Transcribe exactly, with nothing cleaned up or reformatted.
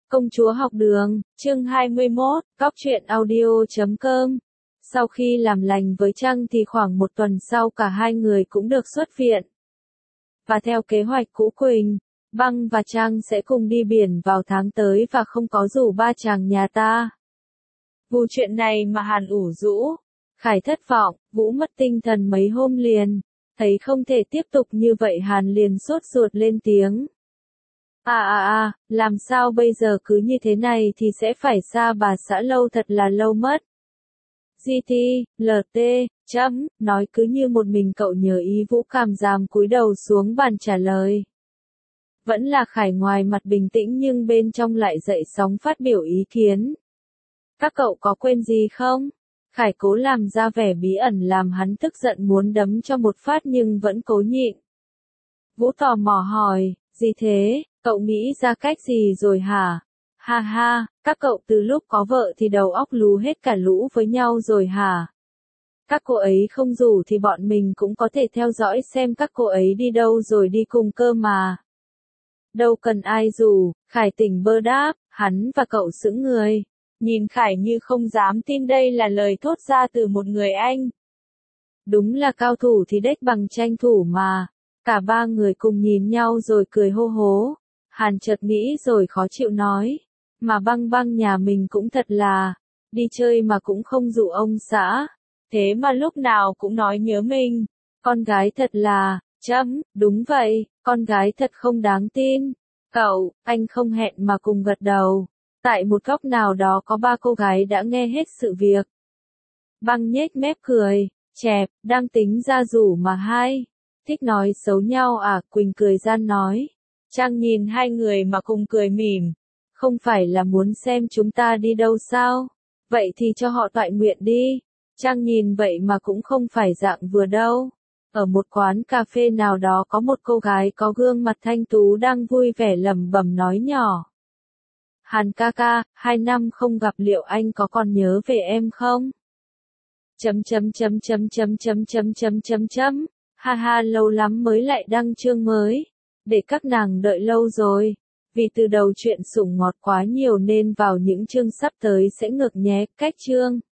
Công chúa học đường, chương hai mươi mốt, góc truyện audio chấm com. Sau khi làm lành với Trăng thì khoảng một tuần sau cả hai người cũng được xuất viện. Và theo kế hoạch cũ Quỳnh, Băng và Trăng sẽ cùng đi biển vào tháng tới và không có rủ ba chàng nhà ta. Vụ chuyện này mà Hàn ủ rũ, Khải thất vọng, Vũ mất tinh thần mấy hôm liền. Thấy không thể tiếp tục như vậy Hàn liền sốt ruột lên tiếng. À à à, làm sao bây giờ cứ như thế này thì sẽ phải xa bà xã lâu thật là lâu mất. giê tê, lờ tê, chấm, nói cứ như một mình cậu nhớ ý Vũ cảm giảm cúi đầu xuống bàn trả lời. Vẫn là Khải ngoài mặt bình tĩnh nhưng bên trong lại dậy sóng phát biểu ý kiến. Các cậu có quên gì không? Khải cố làm ra vẻ bí ẩn làm hắn tức giận muốn đấm cho một phát nhưng vẫn cố nhịn. Vũ tò mò hỏi, gì thế, cậu nghĩ ra cách gì rồi hả? Ha ha, các cậu từ lúc có vợ thì đầu óc lú hết cả lũ với nhau rồi hả? Các cô ấy không rủ thì bọn mình cũng có thể theo dõi xem các cô ấy đi đâu rồi đi cùng cơ mà. Đâu cần ai rủ, Khải tỉnh bơ đáp, hắn và cậu sững người. Nhìn Khải như không dám tin đây là lời thốt ra từ một người anh. Đúng là cao thủ thì đếch bằng tranh thủ mà. Cả ba người cùng nhìn nhau rồi cười hô hố. Hàn chợt nghĩ rồi khó chịu nói. Mà Băng Băng nhà mình cũng thật là. Đi chơi mà cũng không dụ ông xã. Thế mà lúc nào cũng nói nhớ mình. Con gái thật là. Chấm, đúng vậy, con gái thật không đáng tin. Cậu, anh không hẹn mà cùng gật đầu. Tại một góc nào đó có ba cô gái đã nghe hết sự việc. Băng nhếch mép cười, chẹp, đang tính ra rủ mà hai. Thích nói xấu nhau à, Quỳnh cười gian nói. Trang nhìn hai người mà cùng cười mỉm. Không phải là muốn xem chúng ta đi đâu sao? Vậy thì cho họ toại nguyện đi. Trang nhìn vậy mà cũng không phải dạng vừa đâu. Ở một quán cà phê nào đó có một cô gái có gương mặt thanh tú đang vui vẻ lẩm bẩm nói nhỏ. Hàn ca ca, hai năm không gặp liệu anh có còn nhớ về em không? Chấm chấm chấm chấm chấm chấm chấm chấm chấm chấm. Ha ha, lâu lắm mới lại đăng chương mới. Để các nàng đợi lâu rồi. Vì từ đầu chuyện sủng ngọt quá nhiều nên vào những chương sắp tới sẽ ngược nhé, cách chương.